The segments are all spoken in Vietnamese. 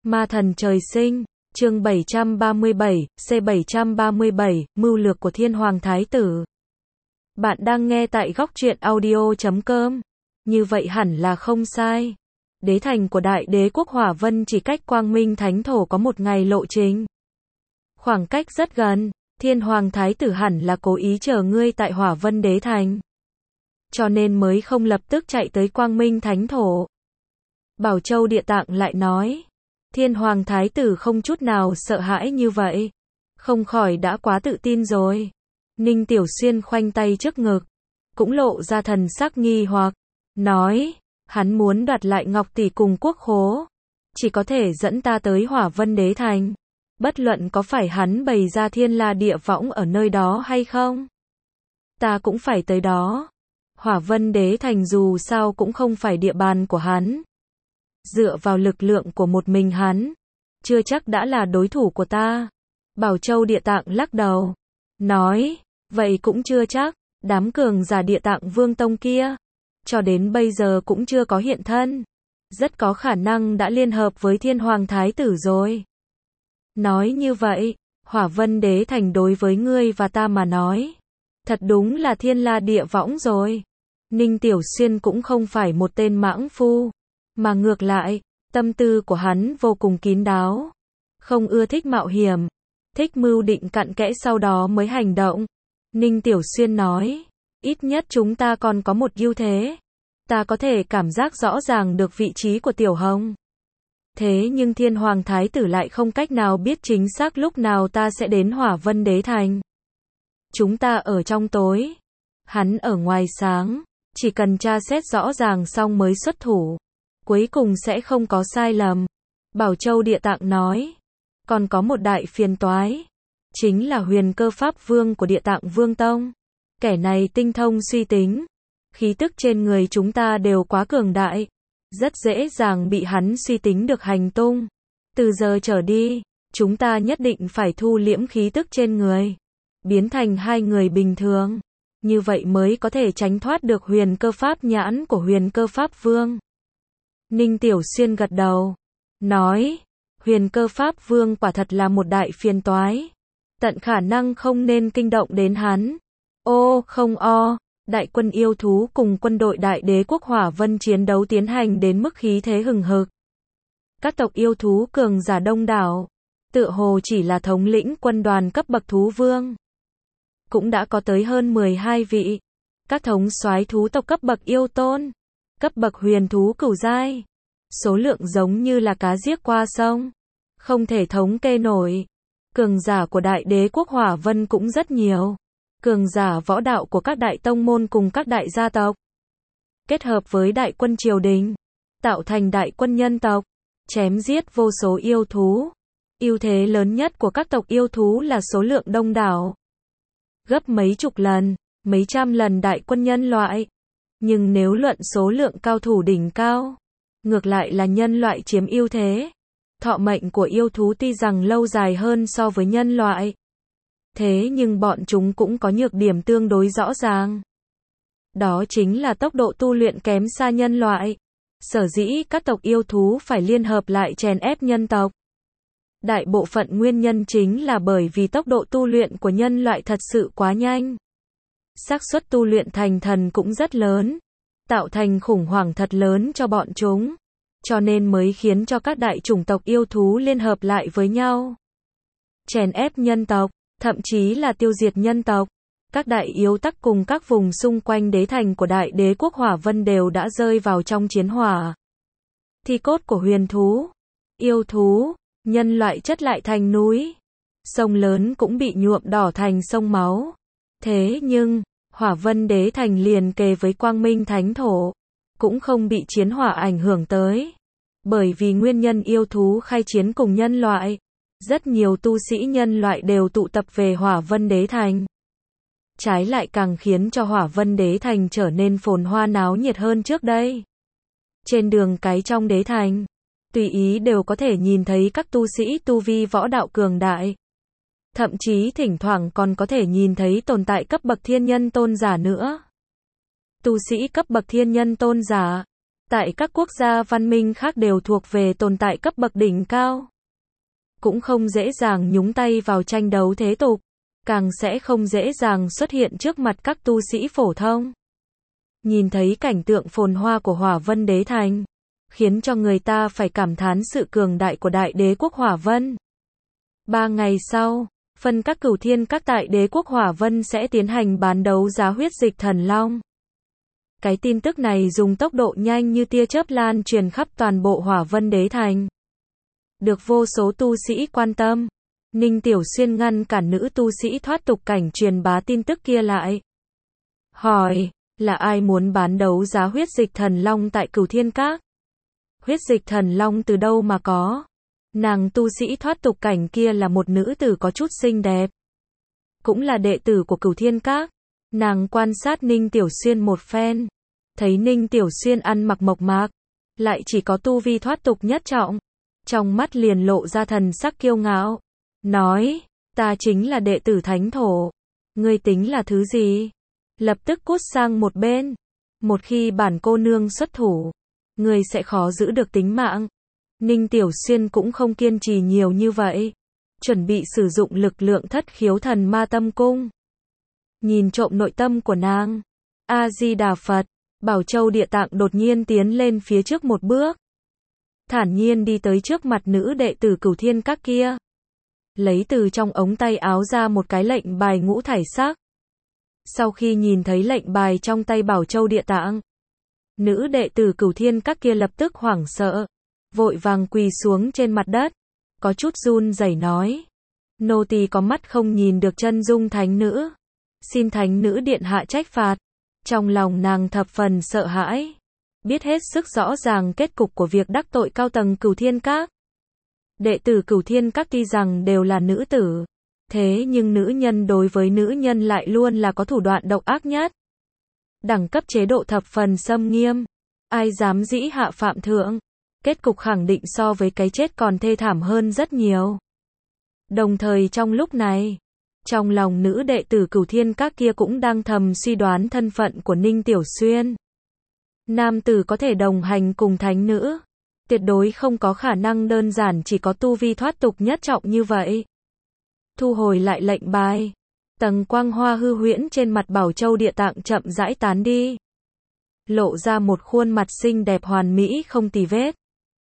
Ma thần trời sinh, chương 737, C737, mưu lược của Thiên Hoàng Thái Tử. Bạn đang nghe tại góc truyện audio.com. Như vậy hẳn là không sai. Đế thành của Đại Đế quốc Hỏa Vân chỉ cách Quang Minh Thánh Thổ có một ngày lộ trình. Khoảng cách rất gần, Thiên Hoàng Thái Tử hẳn là cố ý chờ ngươi tại Hỏa Vân Đế thành. Cho nên mới không lập tức chạy tới Quang Minh Thánh Thổ. Bảo Châu Địa Tạng lại nói. Thiên Hoàng Thái Tử không chút nào sợ hãi như vậy. Không khỏi đã quá tự tin rồi. Ninh Tiểu Xuyên khoanh tay trước ngực. Cũng lộ ra thần sắc nghi hoặc. Nói, hắn muốn đoạt lại Ngọc Tỷ cùng quốc khố. Chỉ có thể dẫn ta tới Hỏa Vân Đế thành. Bất luận có phải hắn bày ra thiên la địa võng ở nơi đó hay không. Ta cũng phải tới đó. Hỏa Vân Đế thành dù sao cũng không phải địa bàn của hắn. Dựa vào lực lượng của một mình hắn, chưa chắc đã là đối thủ của ta. Bảo Châu Địa Tạng lắc đầu, nói, vậy cũng chưa chắc, đám cường giả Địa Tạng Vương Tông kia, cho đến bây giờ cũng chưa có hiện thân. Rất có khả năng đã liên hợp với Thiên Hoàng Thái Tử rồi. Nói như vậy, Hỏa Vân Đế thành đối với ngươi và ta mà nói, thật đúng là thiên la địa võng rồi. Ninh Tiểu Xuyên cũng không phải một tên mãng phu. Mà ngược lại, tâm tư của hắn vô cùng kín đáo. Không ưa thích mạo hiểm. Thích mưu định cặn kẽ sau đó mới hành động. Ninh Tiểu Xuyên nói. Ít nhất chúng ta còn có một ưu thế. Ta có thể cảm giác rõ ràng được vị trí của Tiểu Hồng. Thế nhưng Thiên Hoàng Thái Tử lại không cách nào biết chính xác lúc nào ta sẽ đến Hỏa Vân Đế thành. Chúng ta ở trong tối. Hắn ở ngoài sáng. Chỉ cần tra xét rõ ràng xong mới xuất thủ. Cuối cùng sẽ không có sai lầm. Bảo Châu Địa Tạng nói. Còn có một đại phiền toái. Chính là Huyền Cơ Pháp Vương của Địa Tạng Vương Tông. Kẻ này tinh thông suy tính. Khí tức trên người chúng ta đều quá cường đại. Rất dễ dàng bị hắn suy tính được hành tung. Từ giờ trở đi, chúng ta nhất định phải thu liễm khí tức trên người. Biến thành hai người bình thường. Như vậy mới có thể tránh thoát được Huyền Cơ Pháp nhãn của Huyền Cơ Pháp Vương. Ninh Tiểu Xuyên gật đầu. Nói. Huyền Cơ Pháp Vương quả thật là một đại phiền toái. Tận khả năng không nên kinh động đến hắn. Ô không o. Đại quân yêu thú cùng quân đội Đại Đế quốc Hỏa Vân chiến đấu tiến hành đến mức khí thế hừng hực. Các tộc yêu thú cường giả đông đảo. Tựa hồ chỉ là thống lĩnh quân đoàn cấp bậc thú vương. Cũng đã có tới hơn 12 vị. Các thống soái thú tộc cấp bậc yêu tôn. Cấp bậc huyền thú cửu giai. Số lượng giống như là cá giết qua sông. Không thể thống kê nổi. Cường giả của Đại Đế quốc Hỏa Vân cũng rất nhiều. Cường giả võ đạo của các đại tông môn cùng các đại gia tộc. Kết hợp với đại quân triều đình. Tạo thành đại quân nhân tộc. Chém giết vô số yêu thú. Ưu thế lớn nhất của các tộc yêu thú là số lượng đông đảo. Gấp mấy chục lần, mấy trăm lần đại quân nhân loại. Nhưng nếu luận số lượng cao thủ đỉnh cao, ngược lại là nhân loại chiếm ưu thế. Thọ mệnh của yêu thú tuy rằng lâu dài hơn so với nhân loại. Thế nhưng bọn chúng cũng có nhược điểm tương đối rõ ràng. Đó chính là tốc độ tu luyện kém xa nhân loại. Sở dĩ các tộc yêu thú phải liên hợp lại chèn ép nhân tộc. Đại bộ phận nguyên nhân chính là bởi vì tốc độ tu luyện của nhân loại thật sự quá nhanh. Xác suất tu luyện thành thần cũng rất lớn, tạo thành khủng hoảng thật lớn cho bọn chúng, cho nên mới khiến cho các đại chủng tộc yêu thú liên hợp lại với nhau. Chèn ép nhân tộc, thậm chí là tiêu diệt nhân tộc. Các đại yêu tắc cùng các vùng xung quanh đế thành của Đại Đế quốc Hỏa Vân đều đã rơi vào trong chiến hỏa. Thi cốt của huyền thú, yêu thú, nhân loại chất lại thành núi. Sông lớn cũng bị nhuộm đỏ thành sông máu. Thế nhưng, Hỏa Vân Đế thành liền kề với Quang Minh Thánh Thổ, cũng không bị chiến hỏa ảnh hưởng tới. Bởi vì nguyên nhân yêu thú khai chiến cùng nhân loại, rất nhiều tu sĩ nhân loại đều tụ tập về Hỏa Vân Đế thành. Trái lại càng khiến cho Hỏa Vân Đế thành trở nên phồn hoa náo nhiệt hơn trước đây. Trên đường cái trong đế thành, tùy ý đều có thể nhìn thấy các tu sĩ tu vi võ đạo cường đại. Thậm chí thỉnh thoảng còn có thể nhìn thấy tồn tại cấp bậc thiên nhân tôn giả nữa. Tu sĩ cấp bậc thiên nhân tôn giả, tại các quốc gia văn minh khác đều thuộc về tồn tại cấp bậc đỉnh cao. Cũng không dễ dàng nhúng tay vào tranh đấu thế tục, càng sẽ không dễ dàng xuất hiện trước mặt các tu sĩ phổ thông. Nhìn thấy cảnh tượng phồn hoa của Hỏa Vân Đế Thành, khiến cho người ta phải cảm thán sự cường đại của Đại Đế quốc Hỏa Vân. 3 ngày sau, phân các cửu thiên các tại Đế quốc Hỏa Vân sẽ tiến hành bán đấu giá huyết dịch thần long. Cái tin tức này dùng tốc độ nhanh như tia chớp lan truyền khắp toàn bộ Hỏa Vân Đế Thành. Được vô số tu sĩ quan tâm, Ninh Tiểu Xuyên ngăn cản nữ tu sĩ thoát tục cảnh truyền bá tin tức kia lại. Hỏi, là ai muốn bán đấu giá huyết dịch thần long tại Cửu Thiên Các? Huyết dịch thần long từ đâu mà có? Nàng tu sĩ thoát tục cảnh kia là một nữ tử có chút xinh đẹp, cũng là đệ tử của Cửu Thiên Các. Nàng quan sát Ninh Tiểu Xuyên một phen, thấy Ninh Tiểu Xuyên ăn mặc mộc mạc, lại chỉ có tu vi thoát tục nhất trọng, trong mắt liền lộ ra thần sắc kiêu ngạo, nói, ta chính là đệ tử thánh thổ, ngươi tính là thứ gì? Lập tức cút sang một bên, một khi bản cô nương xuất thủ, ngươi sẽ khó giữ được tính mạng. Ninh Tiểu Xuyên cũng không kiên trì nhiều như vậy, chuẩn bị sử dụng lực lượng Thất Khiếu Thần Ma Tâm Cung. Nhìn trộm nội tâm của nàng, A-di-đà Phật, Bảo Châu Địa Tạng đột nhiên tiến lên phía trước một bước, thản nhiên đi tới trước mặt nữ đệ tử Cửu Thiên Các kia, lấy từ trong ống tay áo ra một cái lệnh bài ngũ thải sắc. Sau khi nhìn thấy lệnh bài trong tay Bảo Châu Địa Tạng, nữ đệ tử Cửu Thiên Các kia lập tức hoảng sợ, vội vàng quỳ xuống trên mặt đất, có chút run rẩy nói, nô tỳ có mắt không nhìn được chân dung thánh nữ, xin thánh nữ điện hạ trách phạt. Trong lòng nàng thập phần sợ hãi, biết hết sức rõ ràng kết cục của việc đắc tội cao tầng Cửu Thiên Các. Đệ tử Cửu Thiên Các tuy rằng đều là nữ tử, thế nhưng nữ nhân đối với nữ nhân lại luôn là có thủ đoạn độc ác nhất. Đẳng cấp chế độ thập phần xâm nghiêm, ai dám dĩ hạ phạm thượng, kết cục khẳng định so với cái chết còn thê thảm hơn rất nhiều. Đồng thời trong lúc này, trong lòng nữ đệ tử Cửu Thiên Các kia cũng đang thầm suy đoán thân phận của Ninh Tiểu Xuyên. Nam tử có thể đồng hành cùng thánh nữ, tuyệt đối không có khả năng đơn giản chỉ có tu vi thoát tục nhất trọng như vậy. Thu hồi lại lệnh bài, tầng quang hoa hư huyễn trên mặt Bảo Châu Địa Tạng chậm rãi tán đi, lộ ra một khuôn mặt xinh đẹp hoàn mỹ không tì vết.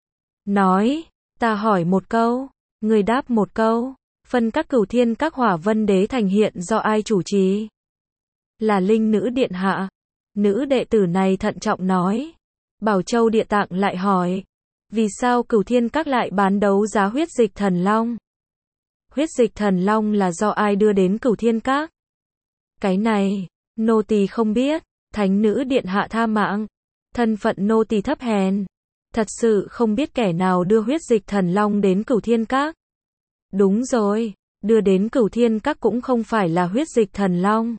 Nói, ta hỏi một câu, người đáp một câu, phân các Cửu Thiên Các Hỏa Vân Đế Thành hiện do ai chủ trì? Là Linh nữ điện hạ. Nữ đệ tử này thận trọng nói. Bảo Châu Địa Tạng lại hỏi, vì sao Cửu Thiên Các lại bán đấu giá huyết dịch thần long? Huyết dịch thần long là do ai đưa đến Cửu Thiên Các? Cái này, nô tỳ không biết, thánh nữ điện hạ tha mạng, thân phận nô tỳ thấp hèn, thật sự không biết kẻ nào đưa huyết dịch thần long đến Cửu Thiên Các. Đúng rồi, đưa đến Cửu Thiên Các cũng không phải là huyết dịch thần long,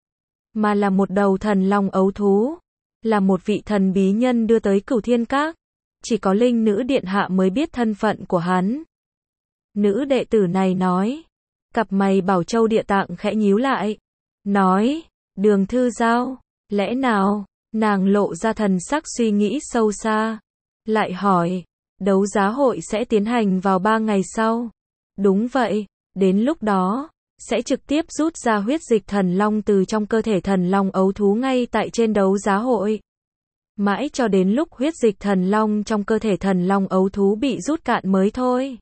mà là một đầu thần long ấu thú, là một vị thần bí nhân đưa tới Cửu Thiên Các, chỉ có Linh nữ điện hạ mới biết thân phận của hắn. Nữ đệ tử này nói, cặp mày Bảo Châu Địa Tạng khẽ nhíu lại, nói, Đường Thư Giao, lẽ nào? Nàng lộ ra thần sắc suy nghĩ sâu xa, lại hỏi, đấu giá hội sẽ tiến hành vào 3 ngày sau. Đúng vậy, đến lúc đó, sẽ trực tiếp rút ra huyết dịch thần long từ trong cơ thể thần long ấu thú ngay tại trên đấu giá hội. Mãi cho đến lúc huyết dịch thần long trong cơ thể thần long ấu thú bị rút cạn mới thôi.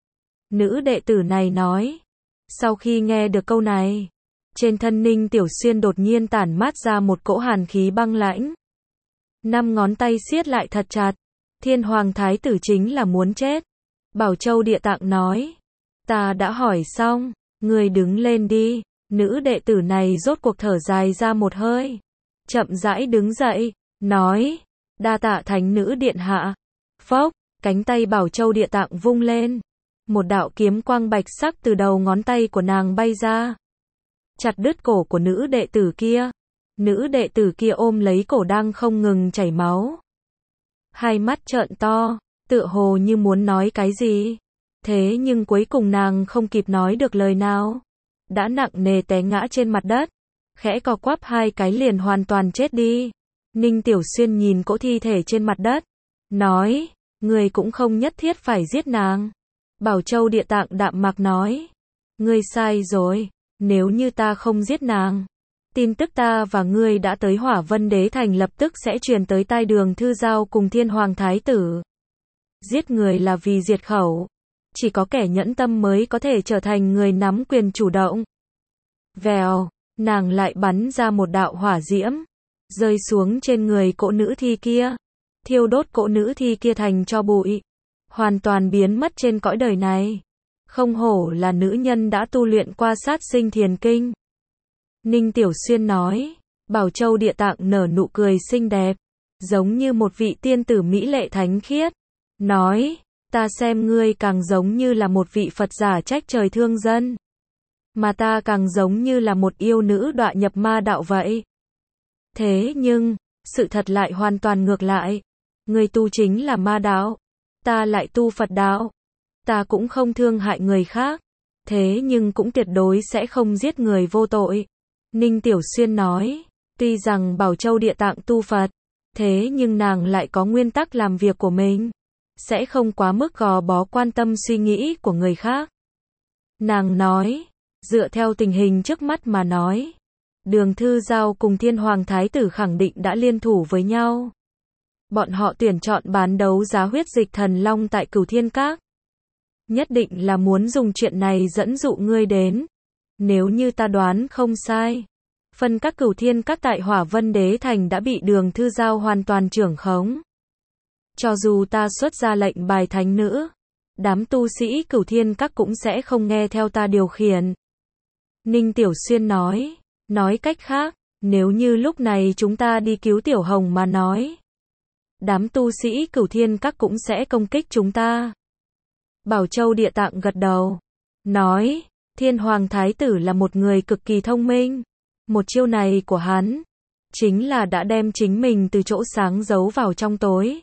Nữ đệ tử này nói. Sau khi nghe được câu này, trên thân Ninh Tiểu Xuyên đột nhiên tản mát ra một cỗ hàn khí băng lãnh. 5 ngón tay siết lại thật chặt. Thiên Hoàng Thái tử chính là muốn chết. Bảo Châu Địa Tạng nói. Ta đã hỏi xong, người đứng lên đi. Nữ đệ tử này rốt cuộc thở dài ra một hơi, chậm rãi đứng dậy, nói, đa tạ thánh nữ điện hạ. Phốc, cánh tay Bảo Châu Địa Tạng vung lên, một đạo kiếm quang bạch sắc từ đầu ngón tay của nàng bay ra, chặt đứt cổ của nữ đệ tử kia. Nữ đệ tử kia ôm lấy cổ đang không ngừng chảy máu, hai mắt trợn to, tựa hồ như muốn nói cái gì. Thế nhưng cuối cùng nàng không kịp nói được lời nào, đã nặng nề té ngã trên mặt đất, khẽ co quắp hai cái liền hoàn toàn chết đi. Ninh Tiểu Xuyên nhìn cỗ thi thể trên mặt đất, nói, ngươi cũng không nhất thiết phải giết nàng. Bảo Châu Địa Tạng đạm mạc nói, ngươi sai rồi, nếu như ta không giết nàng, tin tức ta và ngươi đã tới Hỏa Vân Đế Thành lập tức sẽ truyền tới tai Đường Thư Giao cùng Thiên Hoàng Thái Tử. Giết người là vì diệt khẩu, chỉ có kẻ nhẫn tâm mới có thể trở thành người nắm quyền chủ động. Vèo, nàng lại bắn ra một đạo hỏa diễm, rơi xuống trên người cỗ nữ thi kia, thiêu đốt cỗ nữ thi kia thành tro bụi, hoàn toàn biến mất trên cõi đời này. Không hổ là nữ nhân đã tu luyện qua sát sinh thiền kinh. Ninh Tiểu Xuyên nói, Bảo Châu Địa Tạng nở nụ cười xinh đẹp, giống như một vị tiên tử mỹ lệ thánh khiết, nói, ta xem ngươi càng giống như là một vị Phật giả trách trời thương dân, mà ta càng giống như là một yêu nữ đọa nhập ma đạo vậy. Thế nhưng, sự thật lại hoàn toàn ngược lại. Ngươi tu chính là ma đạo, ta lại tu Phật đạo. Ta cũng không thương hại người khác, thế nhưng cũng tuyệt đối sẽ không giết người vô tội. Ninh Tiểu Xuyên nói, tuy rằng Bảo Châu Địa Tạng tu Phật, thế nhưng nàng lại có nguyên tắc làm việc của mình, sẽ không quá mức gò bó quan tâm suy nghĩ của người khác. Nàng nói, dựa theo tình hình trước mắt mà nói, Đường Thư Giao cùng Thiên Hoàng Thái Tử khẳng định đã liên thủ với nhau. Bọn họ tuyển chọn bán đấu giá huyết dịch thần long tại Cửu Thiên Các. Nhất định là muốn dùng chuyện này dẫn dụ ngươi đến. Nếu như ta đoán không sai, phân các Cửu Thiên Các tại Hỏa Vân Đế Thành đã bị Đường Thư Giao hoàn toàn trưởng khống. Cho dù ta xuất ra lệnh bài thánh nữ, đám tu sĩ Cửu Thiên Các cũng sẽ không nghe theo ta điều khiển. Ninh Tiểu Xuyên nói cách khác, nếu như lúc này chúng ta đi cứu Tiểu Hồng mà nói, đám tu sĩ Cửu Thiên Các cũng sẽ công kích chúng ta. Bảo Châu Địa Tạng gật đầu, nói, Thiên Hoàng Thái Tử là một người cực kỳ thông minh. Một chiêu này của hắn, chính là đã đem chính mình từ chỗ sáng giấu vào trong tối.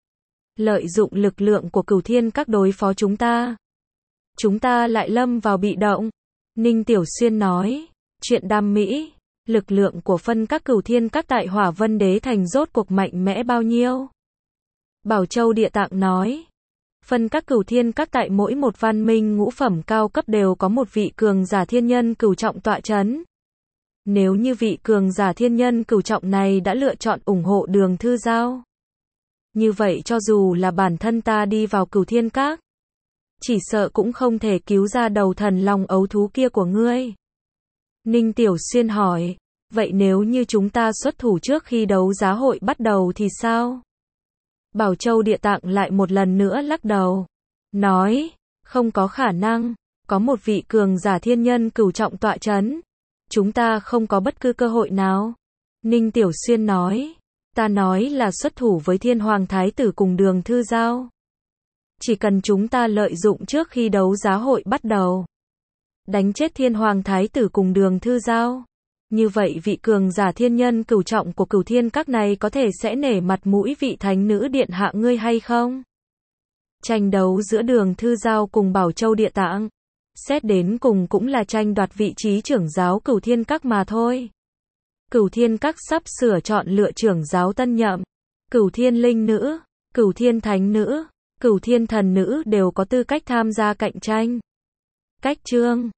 Lợi dụng lực lượng của Cửu Thiên Các đối phó chúng ta. Chúng ta lại lâm vào bị động. Ninh Tiểu Xuyên nói, chuyện đam mỹ, lực lượng của phân các Cửu Thiên Các tại Hỏa Vân Đế Thành rốt cuộc mạnh mẽ bao nhiêu? Bảo Châu Địa Tạng nói, phân các Cửu Thiên Các tại mỗi một văn minh ngũ phẩm cao cấp đều có một vị cường giả thiên nhân cửu trọng tọa chấn. Nếu như vị cường giả thiên nhân cửu trọng này đã lựa chọn ủng hộ Đường Thư Giao, như vậy cho dù là bản thân ta đi vào Cửu Thiên Các, chỉ sợ cũng không thể cứu ra đầu thần long ấu thú kia của ngươi. Ninh Tiểu Xuyên hỏi, vậy nếu như chúng ta xuất thủ trước khi đấu giá hội bắt đầu thì sao? Bảo Châu Địa Tạng lại một lần nữa lắc đầu, nói, không có khả năng, có một vị cường giả thiên nhân cửu trọng tọa chấn, chúng ta không có bất cứ cơ hội nào. Ninh Tiểu Xuyên nói, ta nói là xuất thủ với Thiên Hoàng Thái Tử cùng Đường Thư Giao. Chỉ cần chúng ta lợi dụng trước khi đấu giá hội bắt đầu, đánh chết Thiên Hoàng Thái Tử cùng Đường Thư Giao, như vậy vị cường giả thiên nhân cửu trọng của Cửu Thiên Các này có thể sẽ nể mặt mũi vị thánh nữ điện hạ ngươi hay không? Tranh đấu giữa Đường Thư Giao cùng Bảo Châu Địa Tạng, xét đến cùng cũng là tranh đoạt vị trí trưởng giáo Cửu Thiên Các mà thôi. Cửu Thiên Các sắp sửa chọn lựa trưởng giáo tân nhậm, Cửu Thiên Linh Nữ, Cửu Thiên Thánh Nữ, Cửu Thiên Thần Nữ đều có tư cách tham gia cạnh tranh. Cách chương